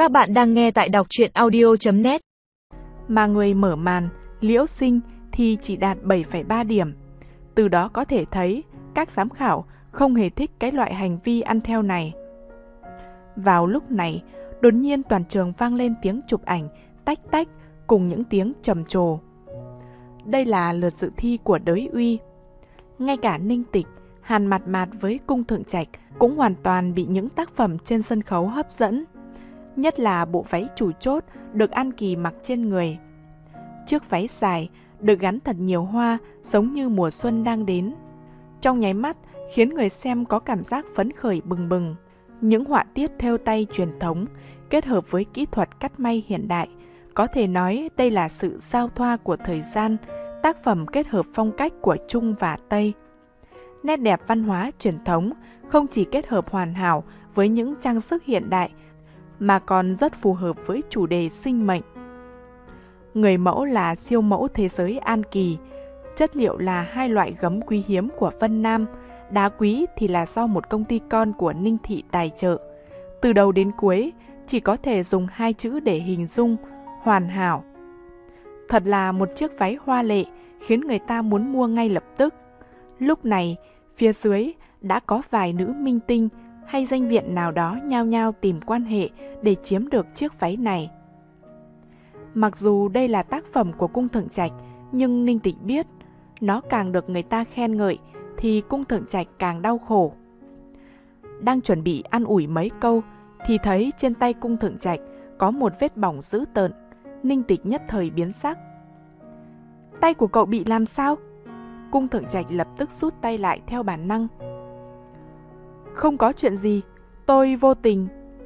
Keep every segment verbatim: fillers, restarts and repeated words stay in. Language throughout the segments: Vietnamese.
Các bạn đang nghe tại đọc truyện audio chấm net. Mà người mở màn, Liễu Sinh thì chỉ đạt bảy phẩy ba điểm. Từ đó có thể thấy các giám khảo không hề thích cái loại hành vi ăn theo này. Vào lúc này, đột nhiên toàn trường vang lên tiếng chụp ảnh tách tách cùng những tiếng trầm trồ. Đây là lượt dự thi của Đới Uy. Ngay cả Ninh Tịch, Hàn Mạt Mạt với Cung Thượng Trạch cũng hoàn toàn bị những tác phẩm trên sân khấu hấp dẫn. Nhất là bộ váy chủ chốt được An Kỳ mặc trên người. Chiếc váy dài được gắn thật nhiều hoa giống như mùa xuân đang đến. Trong nháy mắt khiến người xem có cảm giác phấn khởi bừng bừng. Những họa tiết thêu tay truyền thống kết hợp với kỹ thuật cắt may hiện đại. Có thể nói đây là sự giao thoa của thời gian, tác phẩm kết hợp phong cách của Trung và Tây. Nét đẹp văn hóa truyền thống không chỉ kết hợp hoàn hảo với những trang sức hiện đại, mà còn rất phù hợp với chủ đề sinh mệnh. Người mẫu là siêu mẫu thế giới An Kỳ, chất liệu là hai loại gấm quý hiếm của Vân Nam, đá quý thì là do một công ty con của Ninh Thị tài trợ. Từ đầu đến cuối, chỉ có thể dùng hai chữ để hình dung, hoàn hảo. Thật là một chiếc váy hoa lệ, khiến người ta muốn mua ngay lập tức. Lúc này, phía dưới đã có vài nữ minh tinh hay danh viện nào đó nhao nhao tìm quan hệ để chiếm được chiếc váy này. Mặc dù đây là tác phẩm của Cung Thượng Trạch, nhưng Ninh Tịch biết, nó càng được người ta khen ngợi thì Cung Thượng Trạch càng đau khổ. Đang chuẩn bị an ủi mấy câu thì thấy trên tay Cung Thượng Trạch có một vết bỏng dữ tợn. Ninh Tịch nhất thời biến sắc. Tay của cậu bị làm sao? Cung Thượng Trạch lập tức rút tay lại theo bản năng. Không có chuyện gì, tôi vô tình.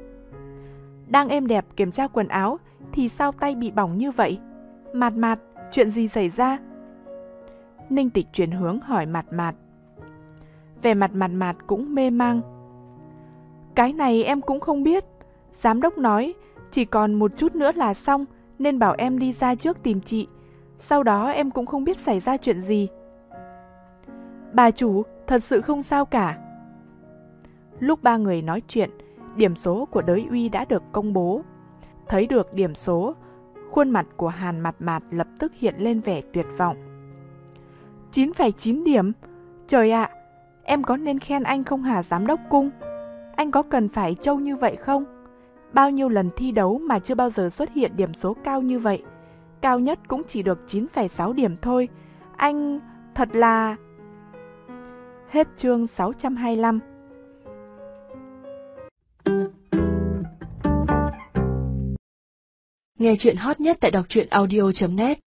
Đang êm đẹp kiểm tra quần áo thì sao tay bị bỏng như vậy? Mạt Mạt, chuyện gì xảy ra? Ninh Tịch chuyển hướng hỏi Mạt Mạt. Vẻ mặt Mạt Mạt cũng mê mang. Cái này em cũng không biết. Giám đốc nói chỉ còn một chút nữa là xong, nên bảo em đi ra trước tìm chị. Sau đó em cũng không biết xảy ra chuyện gì. Bà chủ, thật sự không sao cả. Lúc ba người nói chuyện, điểm số của Đới Uy đã được công bố. Thấy được điểm số, khuôn mặt của Hàn Mạt Mạt lập tức hiện lên vẻ tuyệt vọng. chín phẩy chín điểm? Trời ạ, em có nên khen anh không hả giám đốc Cung? Anh có cần phải trâu như vậy không? Bao nhiêu lần thi đấu mà chưa bao giờ xuất hiện điểm số cao như vậy. Cao nhất cũng chỉ được chín phẩy sáu điểm thôi. Anh thật là... Hết chương sáu trăm hai mươi lăm. Nghe chuyện hot nhất tại đọc truyện audio chấm net.